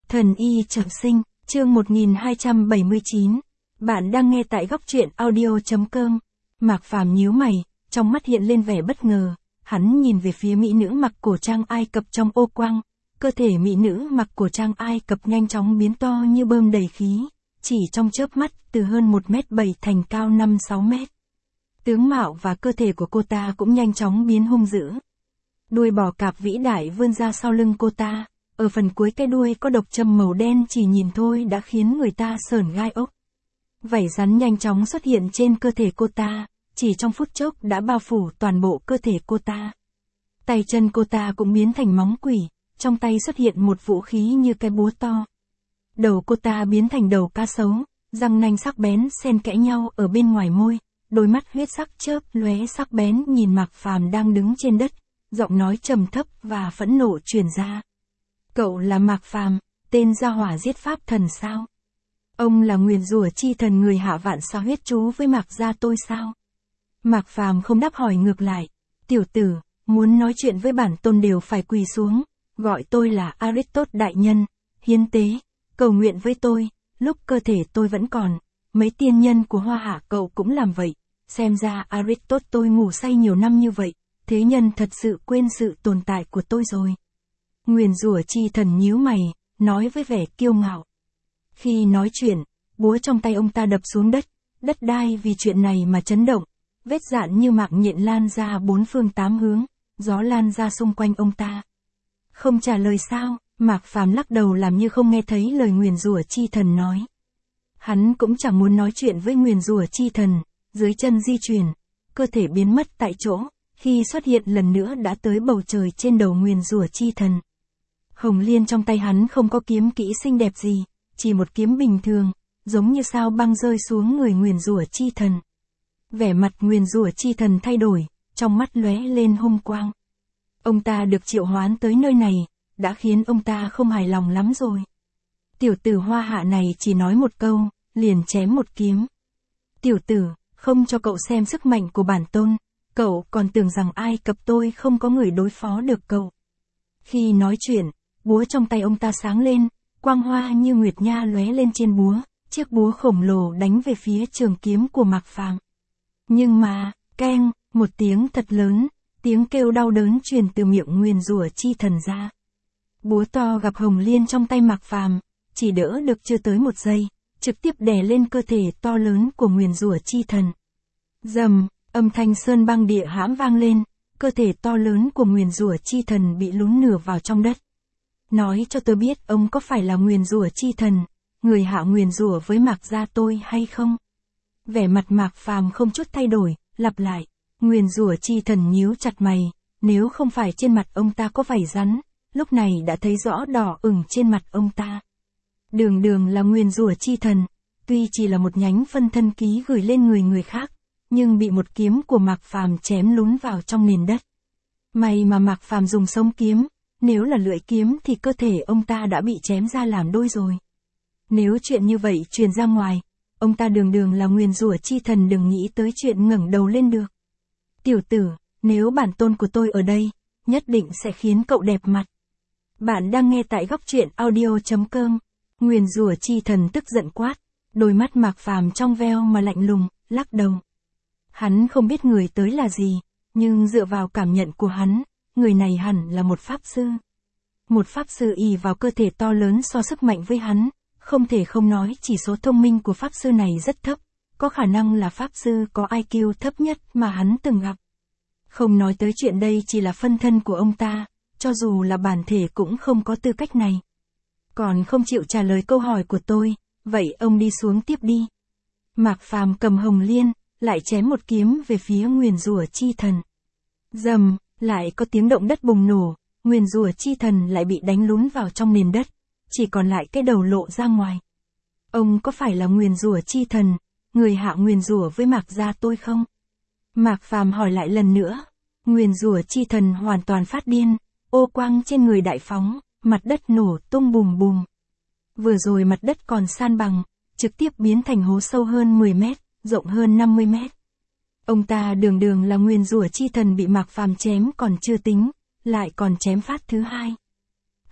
Thần y trọng sinh, chương 1279. Bạn đang nghe tại góc truyện audio.com. Mạc Phàm nhíu mày, trong mắt hiện lên vẻ bất ngờ, hắn nhìn về phía mỹ nữ mặc cổ trang Ai Cập trong ô quang, cơ thể mỹ nữ mặc cổ trang Ai Cập nhanh chóng biến to như bơm đầy khí, chỉ trong chớp mắt từ hơn 1m7 thành cao 5-6 mét. Tướng mạo và cơ thể của cô ta cũng nhanh chóng biến hung dữ. Đuôi bò cạp vĩ đại vươn ra sau lưng cô ta, ở phần cuối cái đuôi có độc châm màu đen chỉ nhìn thôi đã khiến người ta sởn gai ốc. Vảy rắn nhanh chóng xuất hiện trên cơ thể cô ta, chỉ trong phút chốc đã bao phủ toàn bộ cơ thể cô ta. Tay chân cô ta cũng biến thành móng quỷ, trong tay xuất hiện một vũ khí như cái búa to. Đầu cô ta biến thành đầu cá sấu, răng nanh sắc bén xen kẽ nhau ở bên ngoài môi, đôi mắt huyết sắc chớp lóe sắc bén nhìn Mạc Phàm đang đứng trên đất, giọng nói trầm thấp và phẫn nộ truyền ra. Cậu là Mạc Phàm, tên gia hỏa giết pháp thần sao? Ông là nguyền rủa chi thần người hạ vạn sao huyết chú với Mạc gia tôi sao? Mạc Phàm không đáp hỏi ngược lại. Tiểu tử, muốn nói chuyện với bản tôn đều phải quỳ xuống, gọi tôi là Aristotle đại nhân, hiến tế, cầu nguyện với tôi, lúc cơ thể tôi vẫn còn, mấy tiên nhân của Hoa Hạ cậu cũng làm vậy, xem ra Aristotle tôi ngủ say nhiều năm như vậy, thế nhân thật sự quên sự tồn tại của tôi rồi. Nguyền rủa chi thần nhíu mày, nói với vẻ kiêu ngạo. Khi nói chuyện, búa trong tay ông ta đập xuống đất, đất đai vì chuyện này mà chấn động, vết dạn như mạng nhện lan ra bốn phương tám hướng, gió lan ra xung quanh ông ta. Không trả lời sao? Mạc Phàm lắc đầu làm như không nghe thấy lời nguyền rủa chi thần nói. Hắn cũng chẳng muốn nói chuyện với nguyền rủa chi thần, dưới chân di chuyển, cơ thể biến mất tại chỗ, khi xuất hiện lần nữa đã tới bầu trời trên đầu nguyền rủa chi thần. Hồng liên trong tay hắn không có kiếm kỹ xinh đẹp gì, chỉ một kiếm bình thường, giống như sao băng rơi xuống người nguyền rủa chi thần. Vẻ mặt nguyền rủa chi thần thay đổi, trong mắt lóe lên hung quang. Ông ta được triệu hoán tới nơi này, đã khiến ông ta không hài lòng lắm rồi. Tiểu tử Hoa Hạ này chỉ nói một câu, liền chém một kiếm. Tiểu tử, không cho cậu xem sức mạnh của bản tôn, cậu còn tưởng rằng Ai Cập tôi không có người đối phó được cậu. Khi nói chuyện, búa trong tay ông ta sáng lên, quang hoa như nguyệt nha lóe lên trên búa, chiếc búa khổng lồ đánh về phía trường kiếm của Mạc Phàm. Nhưng mà, keng, một tiếng thật lớn, tiếng kêu đau đớn truyền từ miệng nguyền rủa chi thần ra. Búa to gặp hồng liên trong tay Mạc Phàm, chỉ đỡ được chưa tới một giây, trực tiếp đè lên cơ thể to lớn của nguyền rủa chi thần. Rầm, âm thanh sơn băng địa hãm vang lên, cơ thể to lớn của nguyền rủa chi thần bị lún nửa vào trong đất. Nói cho tôi biết ông có phải là nguyền rủa chi thần, người hạ nguyền rủa với Mạc gia tôi hay không? Vẻ mặt Mạc Phàm không chút thay đổi, lặp lại. Nguyền rủa chi thần nhíu chặt mày, nếu không phải trên mặt ông ta có vảy rắn, lúc này đã thấy rõ đỏ ửng trên mặt ông ta. Đường đường là nguyền rủa chi thần, tuy chỉ là một nhánh phân thân ký gửi lên người khác, nhưng bị một kiếm của Mạc Phàm chém lún vào trong nền đất. May mà Mạc Phàm dùng sống kiếm, nếu là lưỡi kiếm thì cơ thể ông ta đã bị chém ra làm đôi rồi. Nếu chuyện như vậy truyền ra ngoài, ông ta đường đường là nguyền rủa chi thần đừng nghĩ tới chuyện ngẩng đầu lên được. Tiểu tử, nếu bản tôn của tôi ở đây, nhất định sẽ khiến cậu đẹp mặt. Bạn đang nghe tại góc truyện audio.com. Nguyền rủa chi thần tức giận quát, đôi mắt Mạc Phàm trong veo mà lạnh lùng, lắc đầu. Hắn không biết người tới là gì, nhưng dựa vào cảm nhận của hắn, người này hẳn là một pháp sư. Một pháp sư ỷ vào cơ thể to lớn so sức mạnh với hắn, không thể không nói chỉ số thông minh của pháp sư này rất thấp, có khả năng là pháp sư có IQ thấp nhất mà hắn từng gặp. Không nói tới chuyện đây chỉ là phân thân của ông ta, cho dù là bản thể cũng không có tư cách này. Còn không chịu trả lời câu hỏi của tôi, vậy ông đi xuống tiếp đi. Mạc Phàm cầm hồng liên, lại chém một kiếm về phía nguyền rủa chi thần. Rầm, lại có tiếng động đất bùng nổ, nguyền rủa chi thần lại bị đánh lún vào trong nền đất, chỉ còn lại cái đầu lộ ra ngoài. Ông có phải là nguyền rủa chi thần, người hạ nguyền rủa với Mạc gia tôi không? Mạc Phàm hỏi lại lần nữa. Nguyền rủa chi thần hoàn toàn phát điên, ô quang trên người đại phóng, mặt đất nổ tung bùm bùm. Vừa rồi mặt đất còn san bằng, trực tiếp biến thành hố sâu hơn 10 mét, rộng hơn 50 mét. Ông ta đường đường là nguyền rủa chi thần bị Mạc Phàm chém còn chưa tính, lại còn chém phát thứ hai.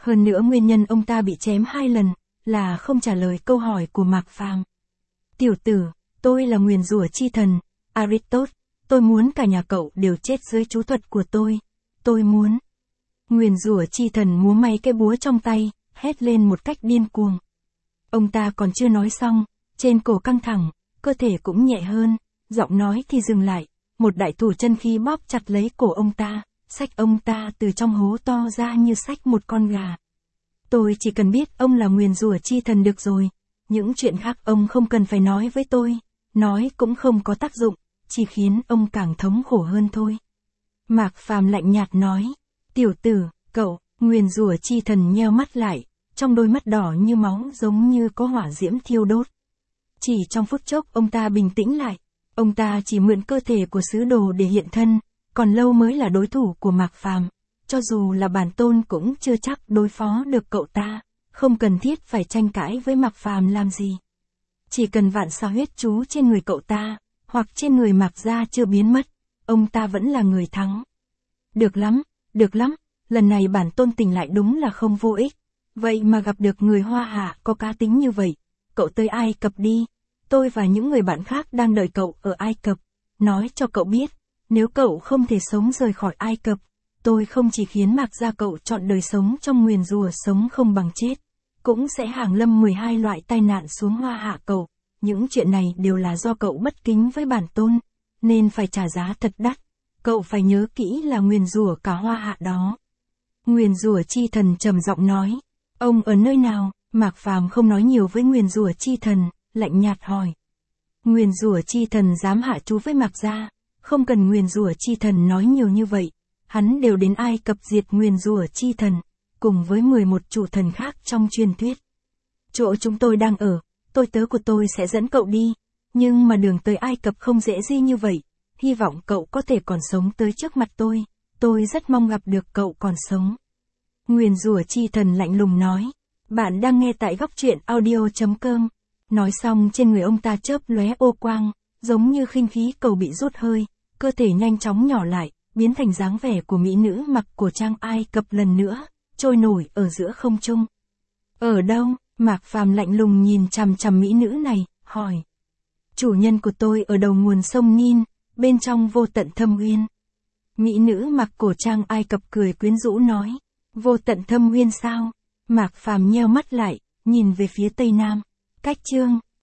Hơn nữa nguyên nhân ông ta bị chém 2 lần, là không trả lời câu hỏi của Mạc Phàm. Tiểu tử, tôi là nguyền rủa chi thần, Aristotle, tôi muốn cả nhà cậu đều chết dưới chú thuật của tôi muốn. Nguyền rủa chi thần múa may cái búa trong tay, hét lên một cách điên cuồng. Ông ta còn chưa nói xong, trên cổ căng thẳng, cơ thể cũng nhẹ hơn, giọng nói thì dừng lại, một đại thủ chân khí bóp chặt lấy cổ ông ta, xách ông ta từ trong hố to ra như xách một con gà. Tôi chỉ cần biết ông là nguyền rủa chi thần được rồi, những chuyện khác ông không cần phải nói với tôi, nói cũng không có tác dụng, chỉ khiến ông càng thống khổ hơn thôi. Mạc Phàm lạnh nhạt nói, tiểu tử, cậu, nguyền rủa chi thần nheo mắt lại, trong đôi mắt đỏ như máu giống như có hỏa diễm thiêu đốt. Chỉ trong phút chốc ông ta bình tĩnh lại, ông ta chỉ mượn cơ thể của sứ đồ để hiện thân, còn lâu mới là đối thủ của Mạc Phàm, cho dù là bản tôn cũng chưa chắc đối phó được cậu ta, không cần thiết phải tranh cãi với Mạc Phàm làm gì. Chỉ cần vạn sao huyết chú trên người cậu ta, hoặc trên người Mạc gia chưa biến mất, ông ta vẫn là người thắng. Được lắm, lần này bản tôn tỉnh lại đúng là không vô ích, vậy mà gặp được người Hoa Hạ có cá tính như vậy, cậu tới Ai Cập đi, tôi và những người bạn khác đang đợi cậu ở Ai Cập, nói cho cậu biết, nếu cậu không thể sống rời khỏi Ai Cập, tôi không chỉ khiến Mạc gia cậu chọn đời sống trong nguyền rủa sống không bằng chết, cũng sẽ hàng lâm 12 loại tai nạn xuống Hoa Hạ cậu, những chuyện này đều là do cậu bất kính với bản tôn, nên phải trả giá thật đắt, cậu phải nhớ kỹ là nguyền rủa cả Hoa Hạ đó. Nguyền rủa chi thần trầm giọng nói, ông ở nơi nào? Mạc Phàm không nói nhiều với nguyền rủa chi thần, lạnh nhạt hỏi. Nguyền rủa chi thần dám hạ chú với Mạc gia, không cần nguyền rủa chi thần nói nhiều như vậy, hắn đều đến Ai Cập diệt nguyền rủa chi thần, cùng với 11 chủ thần khác trong truyền thuyết. Chỗ chúng tôi đang ở, tôi tớ của tôi sẽ dẫn cậu đi, nhưng mà đường tới Ai Cập không dễ gì như vậy, hy vọng cậu có thể còn sống tới trước mặt tôi rất mong gặp được cậu còn sống. Nguyền rủa chi thần lạnh lùng nói, bạn đang nghe tại góc truyện audio.com. Nói xong trên người ông ta chớp lóe ô quang, giống như khinh khí cầu bị rút hơi, cơ thể nhanh chóng nhỏ lại, biến thành dáng vẻ của mỹ nữ mặc cổ trang Ai Cập lần nữa, trôi nổi ở giữa không trung. Ở đâu? Mạc Phàm lạnh lùng nhìn chằm chằm mỹ nữ này, hỏi. Chủ nhân của tôi ở đầu nguồn sông Nin, bên trong vô tận thâm uyên. Mỹ nữ mặc cổ trang Ai Cập cười quyến rũ nói. Vô tận thâm uyên sao? Mạc Phàm nheo mắt lại, nhìn về phía tây nam. Cách chương